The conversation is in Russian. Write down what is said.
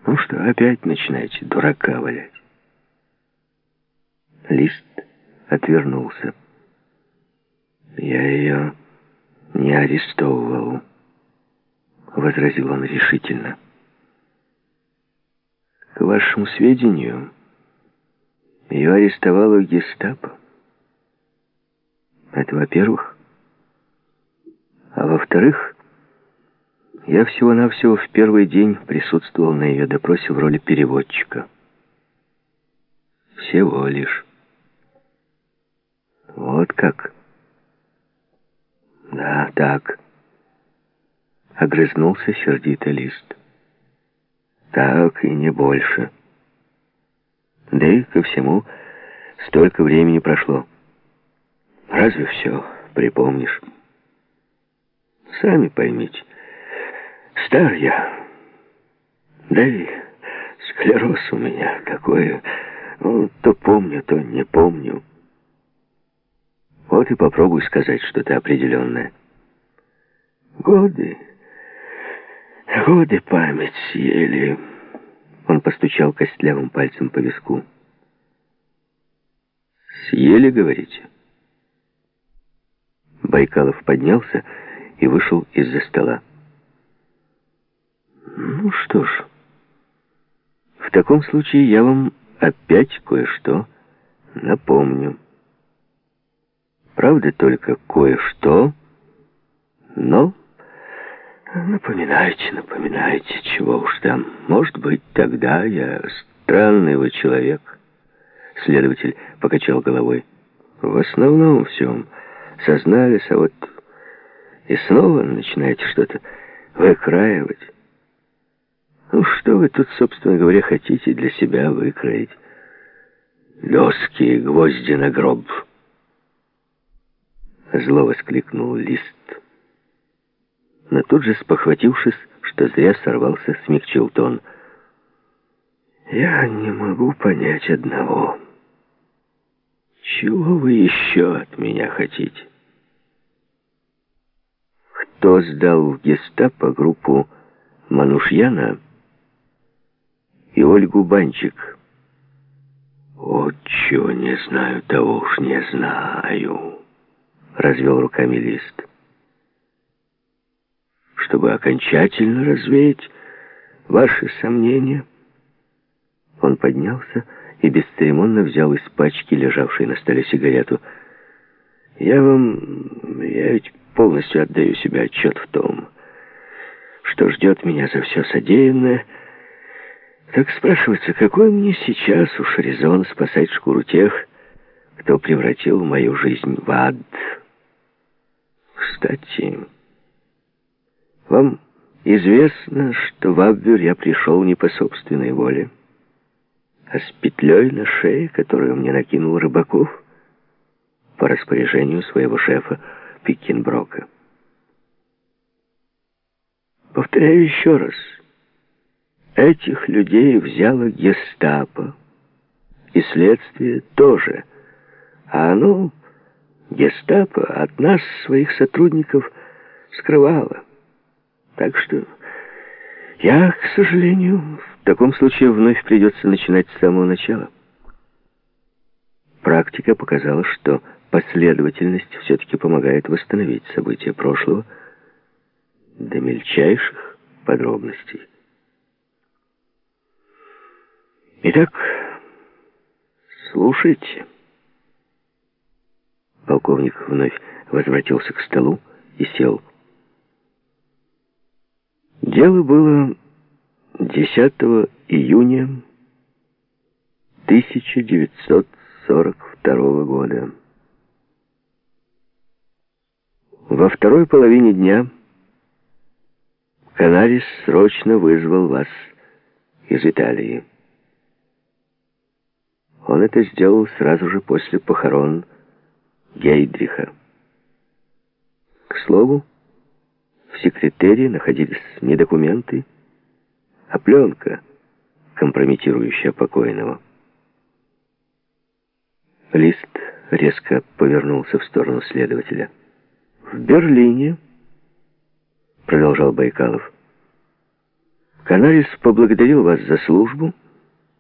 Ну что, опять начинаете дурака валять? Лист отвернулся. «Я ее не арестовывал», — возразил он решительно. «К вашему сведению, ее арестовало гестапо. Это во-первых. А во-вторых, я всего-навсего в первый день присутствовал на ее допросе в роли переводчика. Всего лишь». «Вот как?» «Да, так», — огрызнулся сердито Лист. «Так и не больше. Да и ко всему столько времени прошло. Разве все припомнишь? Сами поймите, стар я, да и склероз у меня такой, ну, то помню, то не помню. Вот и попробуй сказать что-то определенное. Годы память съели». Он постучал костлявым пальцем по виску. «Съели, говорите?» Байкалов поднялся и вышел из-за стола. «Ну что ж, в таком случае я вам опять кое-что напомню. Правда, только кое-что, но напоминайте, чего уж там. Может быть, тогда я странный вы человек». Следователь покачал головой. «В основном всем сознались, а вот и снова начинаете что-то выкраивать. Ну, что вы тут, собственно говоря, хотите для себя выкроить? Доски и гвозди на гроб!» Зло воскликнул Лист. Но тут же, спохватившись, что зря сорвался, смягчил тон. «Я не могу понять одного. Чего вы еще от меня хотите? Кто сдал в гестапо группу Манушьяна и Ольгу Банчик?» «Вот чего не знаю, того уж не знаю», — развел руками Лист. «Чтобы окончательно развеять ваши сомнения». Он поднялся и бесцеремонно взял из пачки, лежавшей на столе, сигарету. Я ведь полностью отдаю себе отчет в том, что ждет меня за все содеянное. Так спрашивается, какой мне сейчас уж резон спасать шкуру тех, кто превратил мою жизнь в ад? Кстати, вам известно, что в Абвер я пришел не по собственной воле, а с петлей на шее, которую мне накинул Рыбаков по распоряжению своего шефа Пикенброка. Повторяю еще раз, этих людей взяло гестапо, и следствие тоже. А оно, гестапо, от нас, своих сотрудников, скрывало. Так что я, к сожалению, в таком случае вновь придется начинать с самого начала. Практика показала, что последовательность все-таки помогает восстановить события прошлого до мельчайших подробностей. Итак, слушайте. Полковник вновь возвратился к столу и сел. Дело было 10 июня 1942 года. Во второй половине дня Канарис срочно вызвал вас из Италии. Он это сделал сразу же после похорон Гейдриха. К слову, в секретаре находились не документы, а пленка, компрометирующая покойного. Лист резко повернулся в сторону следователя. «В Берлине», — продолжал Байкалов, Канарис поблагодарил вас за службу